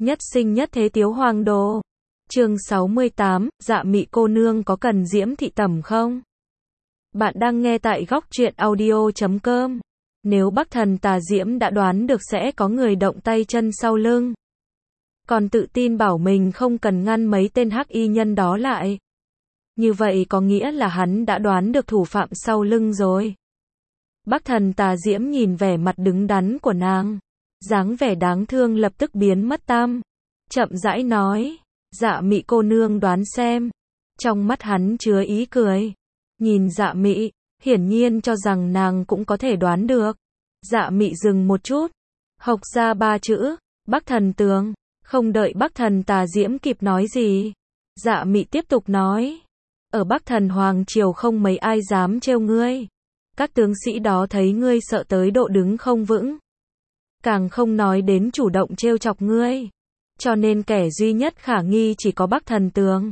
Nhất sinh nhất thế tiếu hoàng đồ. Chương 68, Dạ Mị cô nương có cần Diễm thị tẩm không? Bạn đang nghe tại góc truyện audio.com. Nếu Bắc Thần Tà Diễm đã đoán được sẽ có người động tay chân sau lưng, còn tự tin bảo mình không cần ngăn mấy tên hắc y nhân đó lại, như vậy có nghĩa là hắn đã đoán được thủ phạm sau lưng rồi. Bắc Thần Tà Diễm nhìn vẻ mặt đứng đắn của nàng, dáng vẻ đáng thương lập tức biến mất tăm, chậm rãi nói, Dạ Mị cô nương đoán xem. Trong mắt hắn chứa ý cười, nhìn Dạ Mị, hiển nhiên cho rằng nàng cũng có thể đoán được. Dạ Mị dừng một chút, hộc ra 3 chữ, Bắc Thần Tường. Không đợi Bắc Thần Tà Diễm kịp nói gì, Dạ Mị tiếp tục nói, ở Bắc Thần Hoàng Triều không mấy ai dám trêu ngươi. Các tướng sĩ đó thấy ngươi sợ tới độ đứng không vững, càng không nói đến chủ động trêu chọc ngươi. Cho nên kẻ duy nhất khả nghi chỉ có Bắc Thần Tường.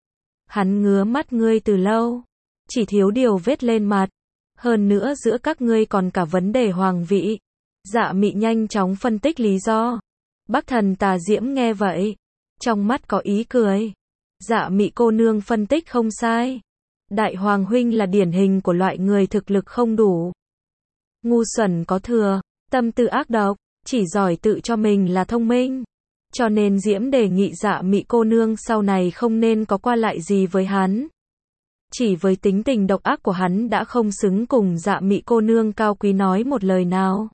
Hắn ngứa mắt ngươi từ lâu, chỉ thiếu điều vết lên mặt. Hơn nữa giữa các ngươi còn cả vấn đề hoàng vị. Dạ Mị nhanh chóng phân tích lý do. Bắc Thần Tà Diễm nghe vậy, trong mắt có ý cười. Dạ Mị cô nương phân tích không sai. Đại Hoàng huynh là điển hình của loại người thực lực không đủ, ngu xuẩn có thừa, tâm tư ác độc, chỉ giỏi tự cho mình là thông minh. Cho nên Diễm đề nghị Dạ Mị cô nương sau này không nên có qua lại gì với hắn. Chỉ với tính tình độc ác của hắn đã không xứng cùng Dạ Mị cô nương cao quý nói một lời nào.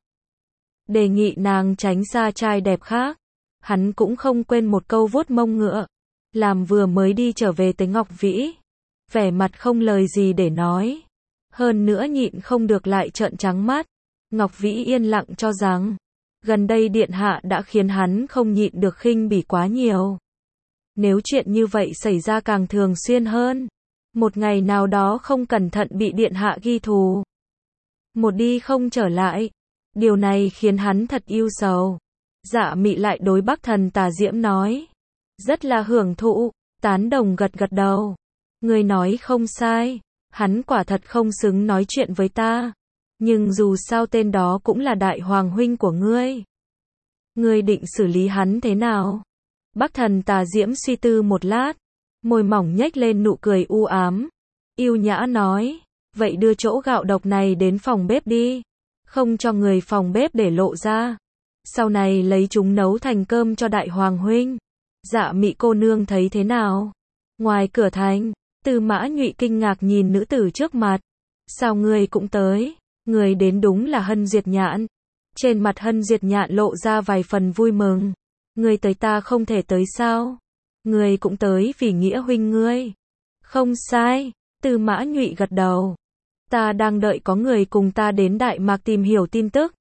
Đề nghị nàng tránh xa trai đẹp khác. Hắn cũng không quên một câu vuốt mông ngựa, làm vừa mới đi trở về tới Ngọc Vĩ, vẻ mặt không lời gì để nói. Hơn nữa nhịn không được lại trợn trắng mắt. Ngọc Vĩ yên lặng cho rằng, gần đây điện hạ đã khiến hắn không nhịn được khinh bỉ quá nhiều. Nếu chuyện như vậy xảy ra càng thường xuyên hơn, một ngày nào đó không cẩn thận bị điện hạ ghi thù, một đi không trở lại, điều này khiến hắn thật ưu sầu. Dạ Mị lại đối Bắc Thần Tà Diễm nói, rất là hưởng thụ, tán đồng gật gật đầu. Ngươi nói không sai, hắn quả thật không xứng nói chuyện với ta. Nhưng dù sao tên đó cũng là đại hoàng huynh của ngươi. Ngươi định xử lý hắn thế nào? Bắc Thần Tà Diễm suy tư một lát, môi mỏng nhếch lên nụ cười u ám, yêu nhã nói, vậy đưa chỗ gạo độc này đến phòng bếp đi, không cho người phòng bếp để lộ ra. Sau này lấy chúng nấu thành cơm cho đại hoàng huynh. Dạ Mị cô nương thấy thế nào? Ngoài cửa thành, Tư Mã Nhụy kinh ngạc nhìn nữ tử trước mặt. Sao ngươi cũng tới? Người đến đúng là Hân Diệt Nhạn. Trên mặt Hân Diệt Nhạn lộ ra vài phần vui mừng. Ngươi tới ta không thể tới sao? Ngươi cũng tới vì nghĩa huynh ngươi. Không sai, Tư Mã Nhụy gật đầu. Ta đang đợi có người cùng ta đến Đại Mạc tìm hiểu tin tức.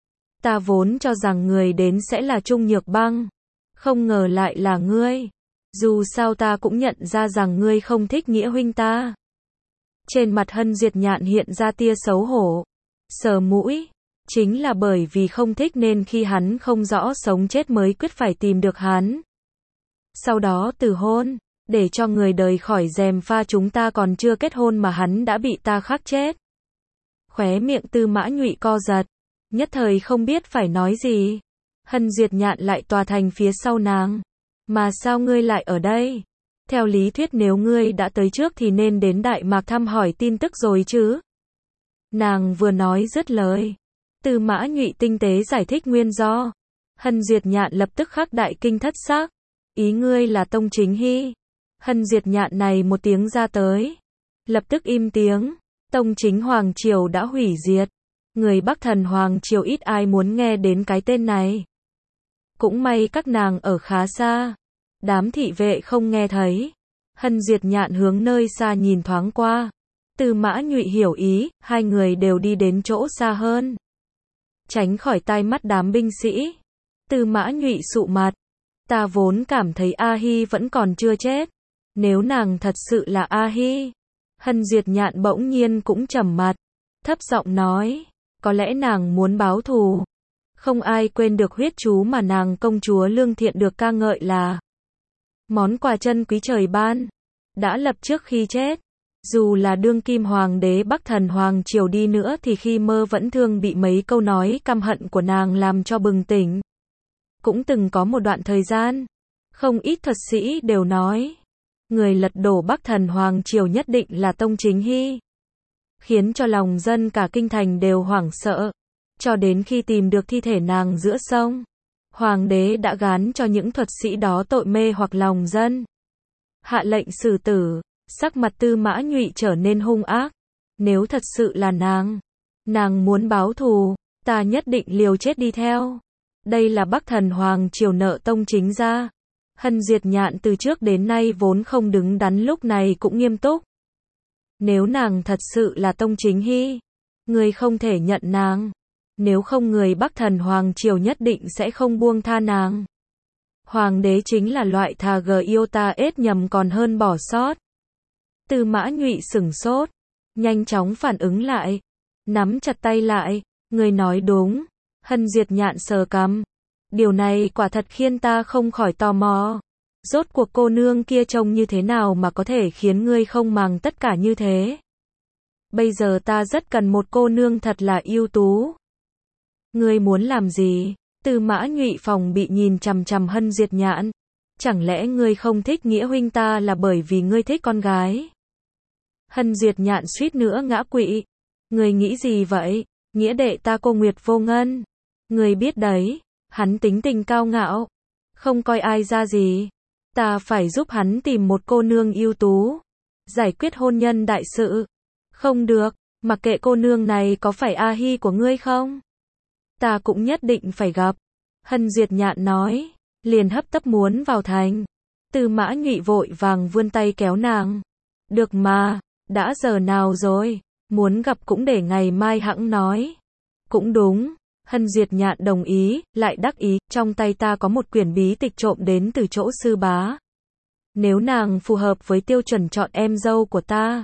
Ta vốn cho rằng người đến sẽ là Trung Nhược Băng, không ngờ lại là ngươi. Dù sao ta cũng nhận ra rằng ngươi không thích nghĩa huynh ta. Trên mặt Hân Diệt Nhạn hiện ra tia xấu hổ, sờ mũi, chính là bởi vì không thích nên khi hắn không rõ sống chết mới quyết phải tìm được hắn. Sau đó từ hôn, để cho người đời khỏi gièm pha chúng ta còn chưa kết hôn mà hắn đã bị ta khắc chết. Khóe miệng Tư Mã Nhụy co giật, nhất thời không biết phải nói gì. Hân Diệt Nhạn lại tòa thành phía sau nàng. Mà sao ngươi lại ở đây? Theo lý thuyết nếu ngươi đã tới trước thì nên đến Đại Mạc thăm hỏi tin tức rồi chứ. Nàng vừa nói dứt lời, Tư Mã Nhụy tinh tế giải thích nguyên do. Hân Diệt Nhạn lập tức khắc đại kinh thất sắc. Ý ngươi là Tông Chính Hy? Hân Diệt Nhạn này một tiếng ra tới, lập tức im tiếng. Tông Chính Hoàng Triều đã hủy diệt. Người Bắc Thần Hoàng Triều ít ai muốn nghe đến cái tên này. Cũng may các nàng ở khá xa, đám thị vệ không nghe thấy. Hân Diệt Nhạn hướng nơi xa nhìn thoáng qua. Tư Mã Nhụy hiểu ý, hai người đều đi đến chỗ xa hơn, tránh khỏi tai mắt đám binh sĩ. Tư Mã Nhụy sụ mặt, ta vốn cảm thấy A Hi vẫn còn chưa chết. Nếu nàng thật sự là A Hi. Hân Diệt Nhạn bỗng nhiên cũng trầm mặt, thấp giọng nói, có lẽ nàng muốn báo thù. Không ai quên được huyết chú mà nàng công chúa Lương Thiện được ca ngợi là món quà chân quý trời ban, đã lập trước khi chết. Dù là đương kim hoàng đế Bắc Thần Hoàng Triều đi nữa thì khi mơ vẫn thường bị mấy câu nói căm hận của nàng làm cho bừng tỉnh. cũng từng có một đoạn thời gian, không ít thuật sĩ đều nói, người lật đổ Bắc Thần Hoàng Triều nhất định là Tông Chính Hy, khiến cho lòng dân cả kinh thành đều hoảng sợ, cho đến khi tìm được thi thể nàng giữa sông. Hoàng đế đã gán cho những thuật sĩ đó tội mê hoặc lòng dân, hạ lệnh xử tử. Sắc mặt Tư Mã Nhụy trở nên hung ác. Nếu thật sự là nàng muốn báo thù, ta nhất định liều chết đi theo. Đây là Bắc Thần Hoàng Triều nợ Tông Chính gia. Hân Diệt Nhạn từ trước đến nay vốn không đứng đắn, lúc này cũng nghiêm túc. Nếu nàng thật sự là Tông Chính Hy, người không thể nhận nàng. Nếu không, người Bắc Thần Hoàng Triều nhất định sẽ không buông tha nàng. Hoàng đế chính là loại thà yêu ta ết nhầm còn hơn bỏ sót. Tư Mã Nhụy sửng sốt, nhanh chóng phản ứng lại, nắm chặt tay lại, người nói đúng. Hân Diệt Nhạn sờ cằm, điều này quả thật khiến ta không khỏi tò mò. Rốt cuộc cô nương kia trông như thế nào mà có thể khiến ngươi không màng tất cả như thế? Bây giờ ta rất cần một cô nương thật là ưu tú. Ngươi muốn làm gì? Tư Mã Nhụy phòng bị nhìn chằm chằm Hân Diệt Nhạn. Chẳng lẽ ngươi không thích Nghĩa huynh ta là bởi vì ngươi thích con gái? Hân Diệt Nhạn suýt nữa ngã quỵ. Ngươi nghĩ gì vậy? Nghĩa đệ ta Cô Nguyệt Vô Ngân. Ngươi biết đấy, hắn tính tình cao ngạo, không coi ai ra gì. Ta phải giúp hắn tìm một cô nương ưu tú, giải quyết hôn nhân đại sự. Không được, mặc kệ cô nương này có phải A Hi của ngươi không, ta cũng nhất định phải gặp. Hân Diệt Nhạn nói, liền hấp tấp muốn vào thành. Tư Mã Nhụy vội vàng vươn tay kéo nàng. Được mà, đã giờ nào rồi, muốn gặp cũng để ngày mai hẵng nói. Cũng đúng. Hân Diệt Nhạn đồng ý, lại đắc ý, trong tay ta có một quyển bí tịch trộm đến từ chỗ sư bá. Nếu nàng phù hợp với tiêu chuẩn chọn em dâu của ta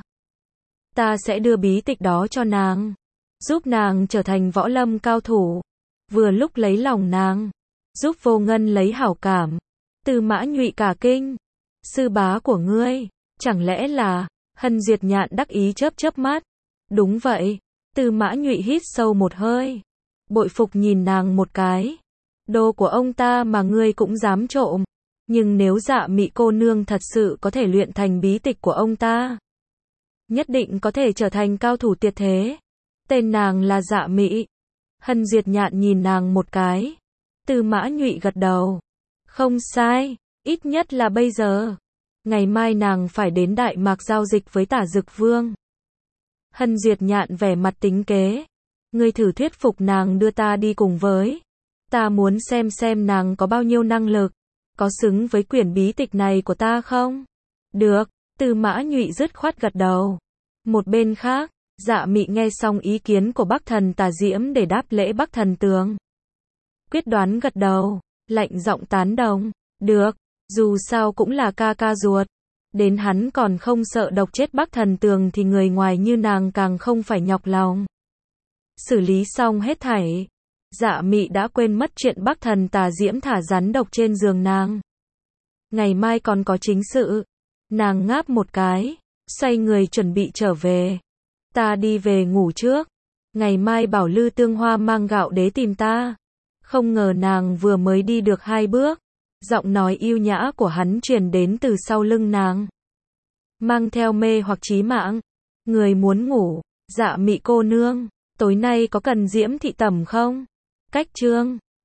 sẽ đưa bí tịch đó cho nàng, giúp nàng trở thành võ lâm cao thủ, vừa lúc lấy lòng nàng, giúp Vô Ngân lấy hảo cảm. Tư Mã Nhụy cả kinh, sư bá của ngươi, chẳng lẽ là... Hân Diệt Nhạn đắc ý chớp chớp mắt. Đúng vậy. Tư Mã Nhụy hít sâu một hơi, bội phục nhìn nàng một cái. Đồ của ông ta mà ngươi cũng dám trộm. Nhưng nếu Dạ Mị cô nương thật sự có thể luyện thành bí tịch của ông ta, nhất định có thể trở thành cao thủ tuyệt thế. Tên nàng là Dạ Mị. Hân Diệt Nhạn nhìn nàng một cái. Tư Mã Nhụy gật đầu. Không sai, ít nhất là bây giờ. Ngày mai nàng phải đến Đại Mạc giao dịch với Tả Dực Vương. Hân Diệt Nhạn vẻ mặt tính kế. Ngươi thử thuyết phục nàng đưa ta đi cùng với. Ta muốn xem nàng có bao nhiêu năng lực. Có xứng với quyển bí tịch này của ta không? Được. Tư Mã Nhụy dứt khoát gật đầu. Một bên khác, Dạ Mị nghe xong ý kiến của Bắc Thần Tà Diễm để đáp lễ Bắc Thần Tường. Quyết đoán gật đầu, lạnh giọng tán đồng. Được, dù sao cũng là ca ca ruột. Đến hắn còn không sợ độc chết Bắc Thần Tường thì người ngoài như nàng càng không phải nhọc lòng. Xử lý xong hết thảy, Dạ Mị đã quên mất chuyện Bắc Thần Tà Diễm thả rắn độc trên giường nàng. Ngày mai còn có chính sự. Nàng ngáp một cái, xoay người chuẩn bị trở về. Ta đi về ngủ trước. Ngày mai bảo Lư Tương Hoa mang gạo đế tìm ta. Không ngờ nàng vừa mới đi được 2 bước, giọng nói yêu nhã của hắn truyền đến từ sau lưng nàng, mang theo mê hoặc chí mạng. Người muốn ngủ, Dạ Mị cô nương, tối nay có cần Diễm thị tẩm không? Cách chương